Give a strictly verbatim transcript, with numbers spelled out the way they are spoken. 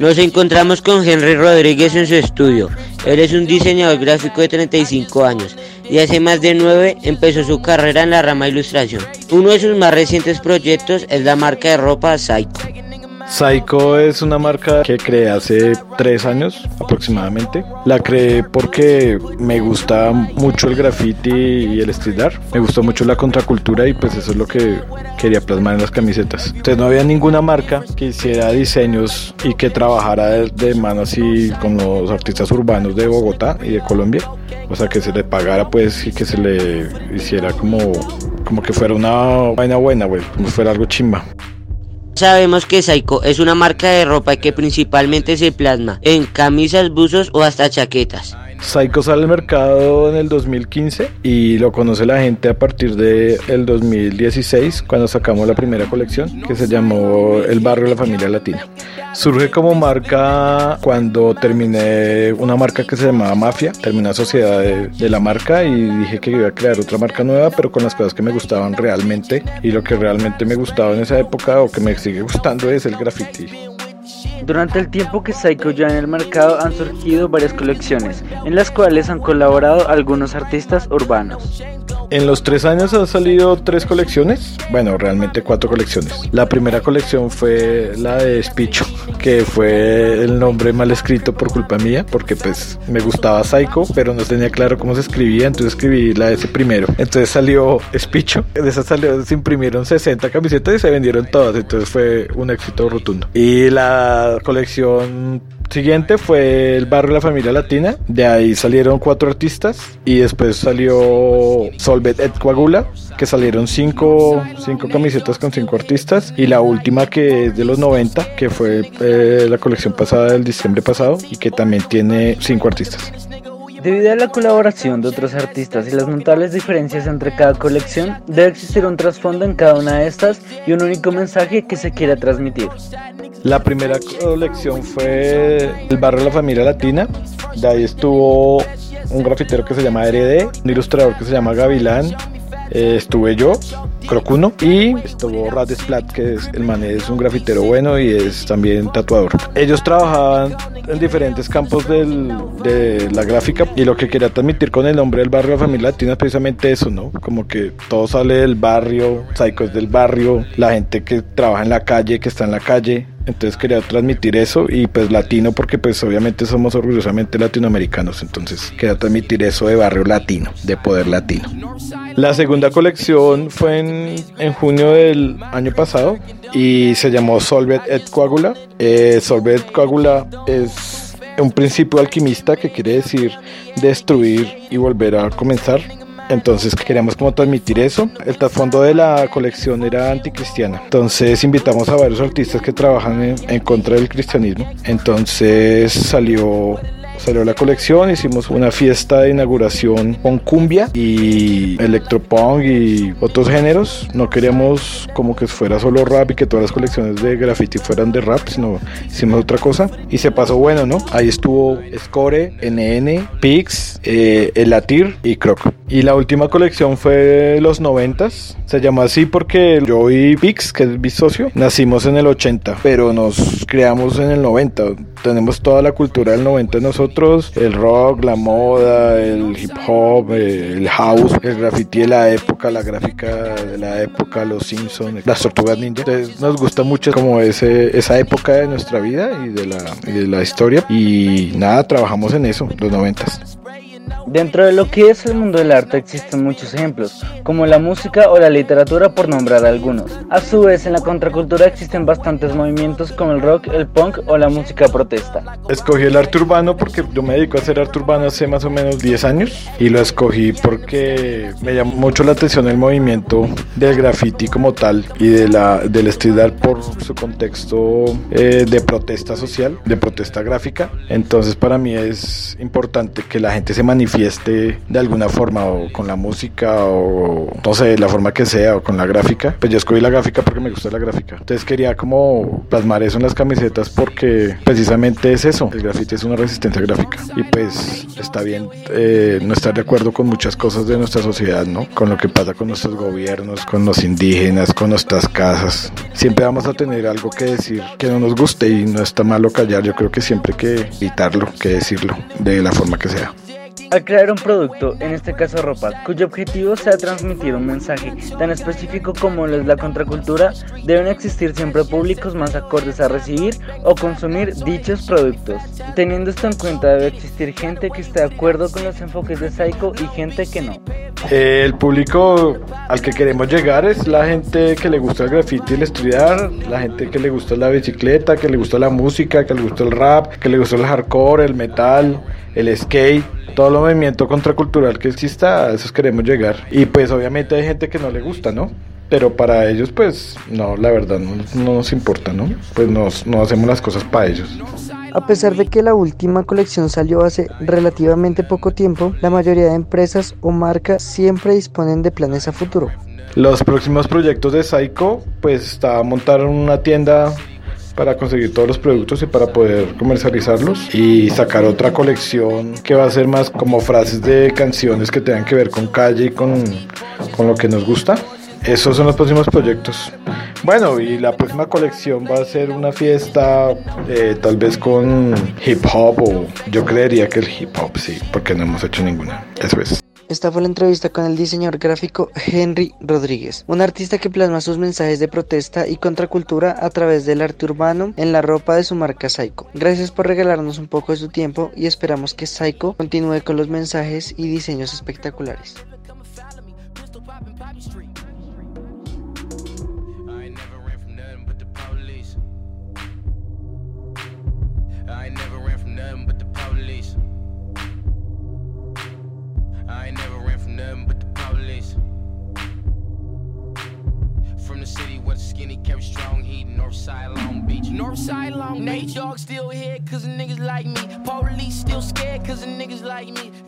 Nos encontramos con Henry Rodríguez en su estudio. Él es un diseñador gráfico de treinta y cinco años y hace más de nueve empezó su carrera en la rama de ilustración. Uno de sus más recientes proyectos es la marca de ropa Psycho. Psycho es una marca que creé hace tres años aproximadamente. La creé porque me gusta mucho el graffiti y el street art. Me gustó mucho la contracultura y pues eso es lo que quería plasmar en las camisetas. Entonces no había ninguna marca que hiciera diseños y que trabajara de, de mano así con los artistas urbanos de Bogotá y de Colombia. O sea, que se le pagara pues y que se le hiciera como, como que fuera una vaina buena, güey, como si fuera algo chimba. Sabemos que Psycho es una marca de ropa que principalmente se plasma en camisas, buzos o hasta chaquetas. Psycho sale al mercado en el dos mil quince y lo conoce la gente a partir del dos mil dieciséis, cuando sacamos la primera colección que se llamó El Barrio de la Familia Latina. Surge como marca cuando terminé una marca que se llamaba Mafia, terminé la sociedad de, de la marca y dije que iba a crear otra marca nueva, pero con las cosas que me gustaban realmente, y lo que realmente me gustaba en esa época o que me sigue gustando es el graffiti. Durante el tiempo que Psycho lleva en el mercado han surgido varias colecciones, en las cuales han colaborado algunos artistas urbanos. En los tres años han salido tres colecciones, bueno, realmente cuatro colecciones. La primera colección fue la de Spicho, que fue el nombre mal escrito por culpa mía, porque pues me gustaba Psycho, pero no tenía claro cómo se escribía, entonces escribí la de ese primero. Entonces salió Spicho, de esa salió, se imprimieron sesenta camisetas y se vendieron todas, entonces fue un éxito rotundo. Y la colección siguiente fue El Barrio de la Familia Latina, de ahí salieron cuatro artistas y después salió Solvet et Coagula, que salieron cinco, cinco camisetas con cinco artistas, y la última que es de los noventa, que fue eh, la colección pasada del diciembre pasado y que también tiene cinco artistas. Debido a la colaboración de otros artistas y las notables diferencias entre cada colección, debe existir un trasfondo en cada una de estas y un único mensaje que se quiera transmitir. La primera colección fue El Barrio de la Familia Latina, de ahí estuvo un grafitero que se llama R D, un ilustrador que se llama Gavilán, eh, estuve yo, Crocuno, y estuvo Rat Splat, que es, el man es un grafitero bueno y es también tatuador. Ellos trabajaban en diferentes campos del, de la gráfica, y lo que quería transmitir con el nombre del Barrio de la Familia Latina es precisamente eso, ¿no? Como que todo sale del barrio, Psycho es del barrio, la gente que trabaja en la calle, que está en la calle. Entonces quería transmitir eso, y pues latino porque pues obviamente somos orgullosamente latinoamericanos, entonces quería transmitir eso de barrio latino, de poder latino. La segunda colección fue en, en junio del año pasado y se llamó Solvet et Coagula. Eh, Solvet et Coagula es un principio alquimista que quiere decir destruir y volver a comenzar. Entonces queríamos como transmitir eso. El trasfondo de la colección era anticristiana, entonces invitamos a varios artistas que trabajan en, en contra del cristianismo. Entonces salió Salió la colección, hicimos una fiesta de inauguración con cumbia y electropunk y otros géneros. No queríamos como que fuera solo rap y que todas las colecciones de graffiti fueran de rap, sino hicimos otra cosa y se pasó bueno, ¿no? Ahí estuvo Score, N N, Pix, eh, El Latir y Croc. Y la última colección fue los noventas. Se llamó así porque yo y Pix, que es mi socio, nacimos en el ochenta, pero nos creamos en el noventa. Tenemos toda la cultura del noventa en nosotros, el rock, la moda, el hip hop, el house, el graffiti de la época, la gráfica de la época, los Simpsons, las Tortugas Ninja. Entonces nos gusta mucho como ese, esa época de nuestra vida y de la, y de la historia, y nada, trabajamos en eso, los noventas. Dentro de lo que es el mundo del arte existen muchos ejemplos, como la música o la literatura, por nombrar algunos. A su vez, en la contracultura existen bastantes movimientos como el rock, el punk o la música protesta. Escogí el arte urbano porque yo me dedico a hacer arte urbano hace más o menos diez años, y lo escogí porque me llamó mucho la atención el movimiento del graffiti como tal y de la, del street art por su contexto eh, de protesta social, de protesta gráfica. Entonces para mí es importante que la gente se manifieste manifieste de alguna forma, o con la música, o no sé, la forma que sea, o con la gráfica. Pues yo escogí la gráfica porque me gusta la gráfica. Entonces quería como plasmar eso en las camisetas porque precisamente es eso, el graffiti es una resistencia gráfica. Y pues está bien eh, no estar de acuerdo con muchas cosas de nuestra sociedad, ¿no? Con lo que pasa con nuestros gobiernos, con los indígenas, con nuestras casas. Siempre vamos a tener algo que decir que no nos guste y no está malo callar. Yo creo que siempre hay que evitarlo, que decirlo, de la forma que sea. Al crear un producto, en este caso ropa, cuyo objetivo sea transmitir un mensaje tan específico como lo es la contracultura, deben existir siempre públicos más acordes a recibir o consumir dichos productos. Teniendo esto en cuenta, debe existir gente que esté de acuerdo con los enfoques de Psycho y gente que no. Eh, el público al que queremos llegar es la gente que le gusta el graffiti y el estudiar, la gente que le gusta la bicicleta, que le gusta la música, que le gusta el rap, que le gusta el hardcore, el metal, el skate. Todo el movimiento contracultural que exista, a esos queremos llegar. Y pues obviamente hay gente que no le gusta, ¿no? Pero para ellos pues no, la verdad no, no nos importa, ¿no? Pues nos, no hacemos las cosas para ellos. A pesar de que la última colección salió hace relativamente poco tiempo, la mayoría de empresas o marcas siempre disponen de planes a futuro. Los próximos proyectos de Psycho pues está a montar una tienda para conseguir todos los productos y para poder comercializarlos y sacar otra colección que va a ser más como frases de canciones que tengan que ver con calle y con, con lo que nos gusta. Esos son los próximos proyectos. Bueno, y la próxima colección va a ser una fiesta eh, tal vez con hip hop, o yo creería que el hip hop sí, porque no hemos hecho ninguna. Eso es. Esta fue la entrevista con el diseñador gráfico Henry Rodríguez, un artista que plasma sus mensajes de protesta y contracultura a través del arte urbano en la ropa de su marca Psycho. Gracias por regalarnos un poco de su tiempo y esperamos que Psycho continúe con los mensajes y diseños espectaculares. Northside Long Beach, Northside Long Beach. Nate Dogg still here cause the niggas like me. Police still scared cause the niggas like me.